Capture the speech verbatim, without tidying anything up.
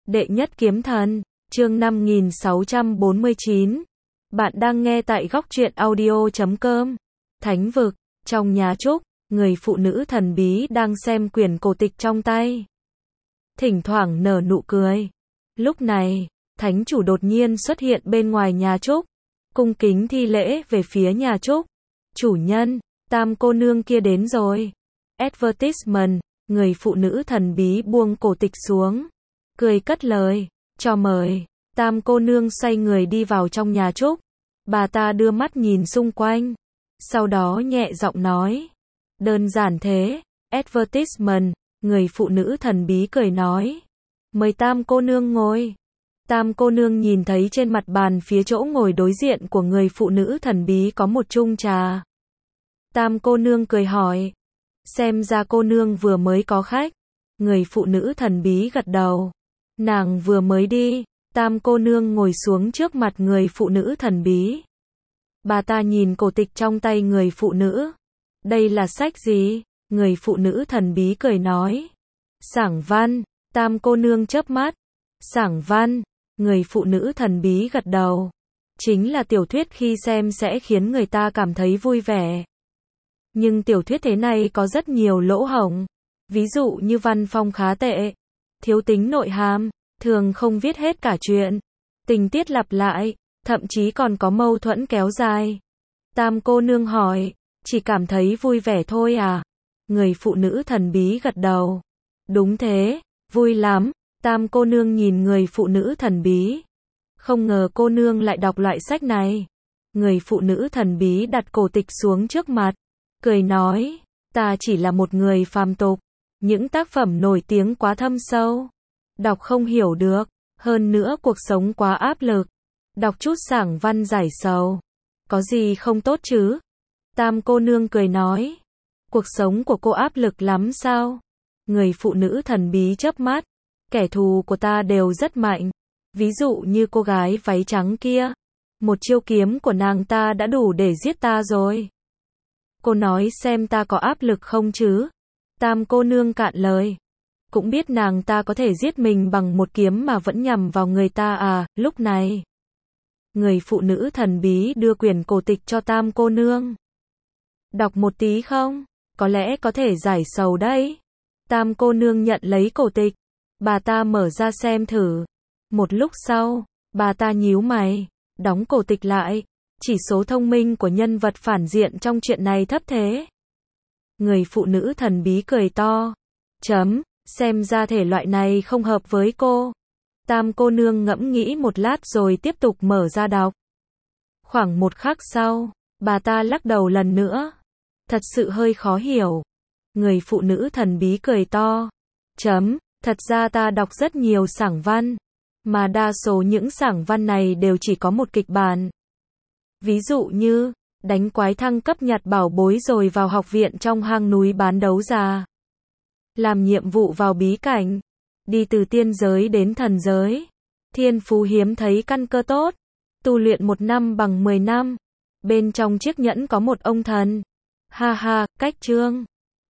Đệ nhất kiếm thần, chương năm nghìn sáu trăm bốn mươi chín. Bạn đang nghe tại góc truyện audio chấm com. Thánh vực, trong nhà trúc, người phụ nữ thần bí đang xem quyển cổ tịch trong tay. Thỉnh thoảng nở nụ cười. Lúc này, thánh chủ đột nhiên xuất hiện bên ngoài nhà trúc, cung kính thi lễ về phía nhà trúc. Chủ nhân, tam cô nương kia đến rồi. Advertisement, người phụ nữ thần bí buông cổ tịch xuống, cười cất lời, cho mời. Tam cô nương xoay người đi vào trong nhà trúc. Bà ta đưa mắt nhìn xung quanh, sau đó nhẹ giọng nói, đơn giản thế. Advertisement, người phụ nữ thần bí cười nói, mời tam cô nương ngồi. Tam cô nương nhìn thấy trên mặt bàn phía chỗ ngồi đối diện của người phụ nữ thần bí có một chung trà. Tam cô nương cười hỏi, xem ra cô nương vừa mới có khách. Người phụ nữ thần bí gật đầu, nàng vừa mới đi. Tam cô nương ngồi xuống trước mặt người phụ nữ thần bí. Bà ta nhìn cổ tịch trong tay người phụ nữ. Đây là sách gì? Người phụ nữ thần bí cười nói, Sảng văn. Tam cô nương chớp mắt. Sảng văn. Người phụ nữ thần bí gật đầu. Chính là tiểu thuyết khi xem sẽ khiến người ta cảm thấy vui vẻ. Nhưng tiểu thuyết thế này có rất nhiều lỗ hổng. Ví dụ như văn phong khá tệ, thiếu tính nội hàm, thường không viết hết cả chuyện, tình tiết lặp lại, thậm chí còn có mâu thuẫn kéo dài. Tam cô nương hỏi, chỉ cảm thấy vui vẻ thôi à? Người phụ nữ thần bí gật đầu. Đúng thế, vui lắm. Tam cô nương nhìn người phụ nữ thần bí. Không ngờ cô nương lại đọc loại sách này. Người phụ nữ thần bí đặt cổ tịch xuống trước mặt, cười nói, ta chỉ là một người phàm tục. Những tác phẩm nổi tiếng quá thâm sâu, đọc không hiểu được. Hơn nữa cuộc sống quá áp lực, đọc chút sảng văn giải sầu, có gì không tốt chứ? Tam cô nương cười nói, cuộc sống của cô áp lực lắm sao? Người phụ nữ thần bí chớp mắt, kẻ thù của ta đều rất mạnh. Ví dụ như cô gái váy trắng kia, một chiêu kiếm của nàng ta đã đủ để giết ta rồi. Cô nói xem ta có áp lực không chứ? Tam cô nương cạn lời. Cũng biết nàng ta có thể giết mình bằng một kiếm mà vẫn nhằm vào người ta à. Lúc này, người phụ nữ thần bí đưa quyển cổ tịch cho tam cô nương. Đọc một tí không? Có lẽ có thể giải sầu đấy. Tam cô nương nhận lấy cổ tịch. Bà ta mở ra xem thử. Một lúc sau, bà ta nhíu mày, đóng cổ tịch lại. Chỉ số thông minh của nhân vật phản diện trong chuyện này thấp thế. Người phụ nữ thần bí cười to. Chấm, xem ra thể loại này không hợp với cô. Tam cô nương ngẫm nghĩ một lát rồi tiếp tục mở ra đọc. Khoảng một khắc sau, bà ta lắc đầu lần nữa. Thật sự hơi khó hiểu. Người phụ nữ thần bí cười to. Chấm, thật ra ta đọc rất nhiều sảng văn, mà đa số những sảng văn này đều chỉ có một kịch bản. Ví dụ như, đánh quái thăng cấp nhặt bảo bối rồi vào học viện trong hang núi bán đấu già. Làm nhiệm vụ vào bí cảnh. Đi từ tiên giới đến thần giới. Thiên phú hiếm thấy căn cơ tốt. Tu luyện một năm bằng mười năm. Bên trong chiếc nhẫn có một ông thần. Ha ha, cách chương.